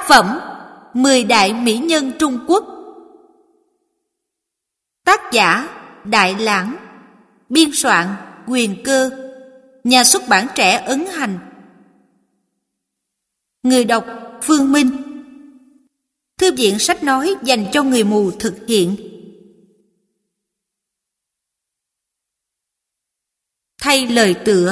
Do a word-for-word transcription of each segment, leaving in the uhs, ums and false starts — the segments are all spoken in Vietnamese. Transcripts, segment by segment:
phẩm Mười đại mỹ nhân Trung Quốc. Tác giả Đại Lãng. Biên soạn Quyền Cơ. Nhà xuất bản Trẻ ấn hành. Người đọc Phương Minh. Thư viện sách nói dành cho người mù thực hiện. Thay lời tựa.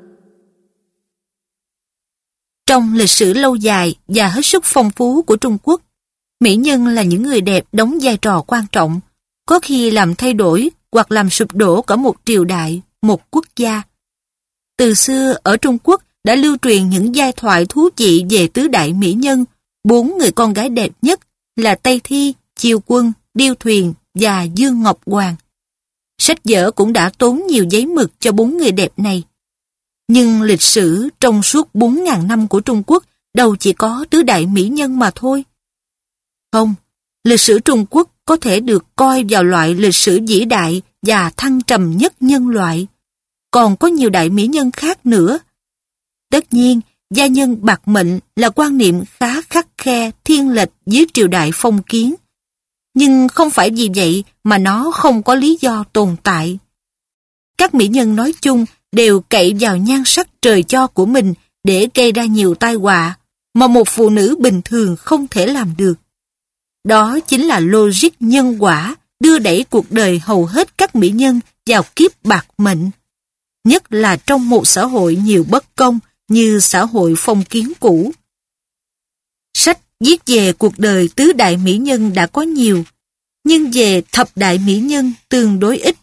Trong lịch sử lâu dài và hết sức phong phú của Trung Quốc, mỹ nhân là những người đẹp đóng vai trò quan trọng, có khi làm thay đổi hoặc làm sụp đổ cả một triều đại, một quốc gia. Từ xưa ở Trung Quốc đã lưu truyền những giai thoại thú vị về tứ đại mỹ nhân, bốn người con gái đẹp nhất là Tây Thi, Chiêu Quân, Điêu Thuyền và Dương Ngọc Hoàng. Sách vở cũng đã tốn nhiều giấy mực cho bốn người đẹp này. Nhưng lịch sử trong suốt bốn ngàn năm của Trung Quốc đâu chỉ có tứ đại mỹ nhân mà thôi. Không, lịch sử Trung Quốc có thể được coi vào loại lịch sử vĩ đại và thăng trầm nhất nhân loại. Còn có nhiều đại mỹ nhân khác nữa. Tất nhiên, gia nhân bạc mệnh là quan niệm khá khắt khe, thiên lệch dưới triều đại phong kiến. Nhưng không phải vì vậy mà nó không có lý do tồn tại. Các mỹ nhân nói chung đều cậy vào nhan sắc trời cho của mình để gây ra nhiều tai họa mà một phụ nữ bình thường không thể làm được. Đó chính là logic nhân quả đưa đẩy cuộc đời hầu hết các mỹ nhân vào kiếp bạc mệnh. Nhất là trong một xã hội nhiều bất công như xã hội phong kiến cũ. Sách viết về cuộc đời tứ đại mỹ nhân đã có nhiều, nhưng về thập đại mỹ nhân tương đối ít.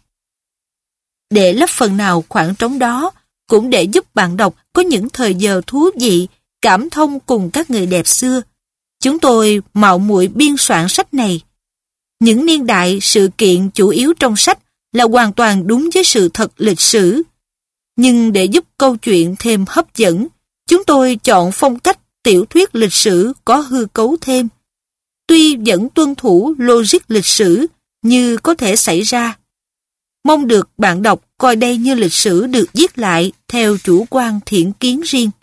Để lấp phần nào khoảng trống đó, cũng để giúp bạn đọc có những thời giờ thú vị, cảm thông cùng các người đẹp xưa, chúng tôi mạo muội biên soạn sách này. Những niên đại, sự kiện chủ yếu trong sách là hoàn toàn đúng với sự thật lịch sử. Nhưng để giúp câu chuyện thêm hấp dẫn, chúng tôi chọn phong cách tiểu thuyết lịch sử có hư cấu thêm. Tuy vẫn tuân thủ logic lịch sử như có thể xảy ra. Mong được bạn đọc coi đây như lịch sử được viết lại theo chủ quan thiện kiến riêng.